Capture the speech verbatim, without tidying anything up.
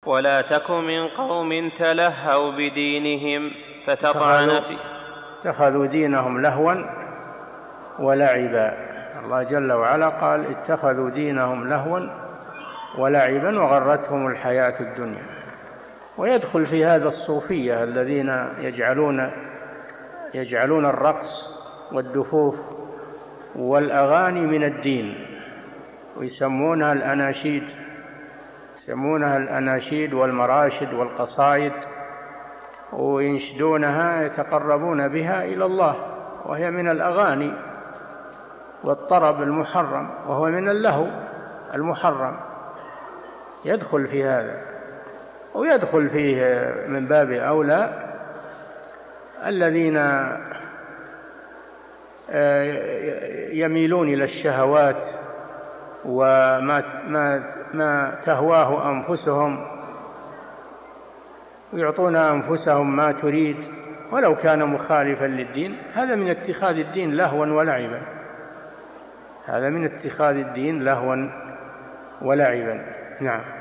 ولا تك من قوم تلهوا بدينهم فتطعن في اتخذوا دينهم لهوا ولعبا. الله جل وعلا قال اتخذوا دينهم لهوا ولعبا وغرتهم الحياة الدنيا. ويدخل في هذا الصوفية الذين يجعلون يجعلون الرقص والدفوف والأغاني من الدين، ويسمونها الأناشيد يسمونها الأناشيد والمراشد والقصائد، وينشدونها يتقربون بها إلى الله، وهي من الأغاني والطرب المحرم، وهو من اللهو المحرم، يدخل في هذا. ويدخل فيه من باب أولى الذين يميلون إلى الشهوات وما ما ما تهواه أنفسهم، ويعطون أنفسهم ما تريد ولو كان مخالفا للدين. هذا من اتخاذ الدين لهوا ولعبا، هذا من اتخاذ الدين لهوا ولعبا. نعم.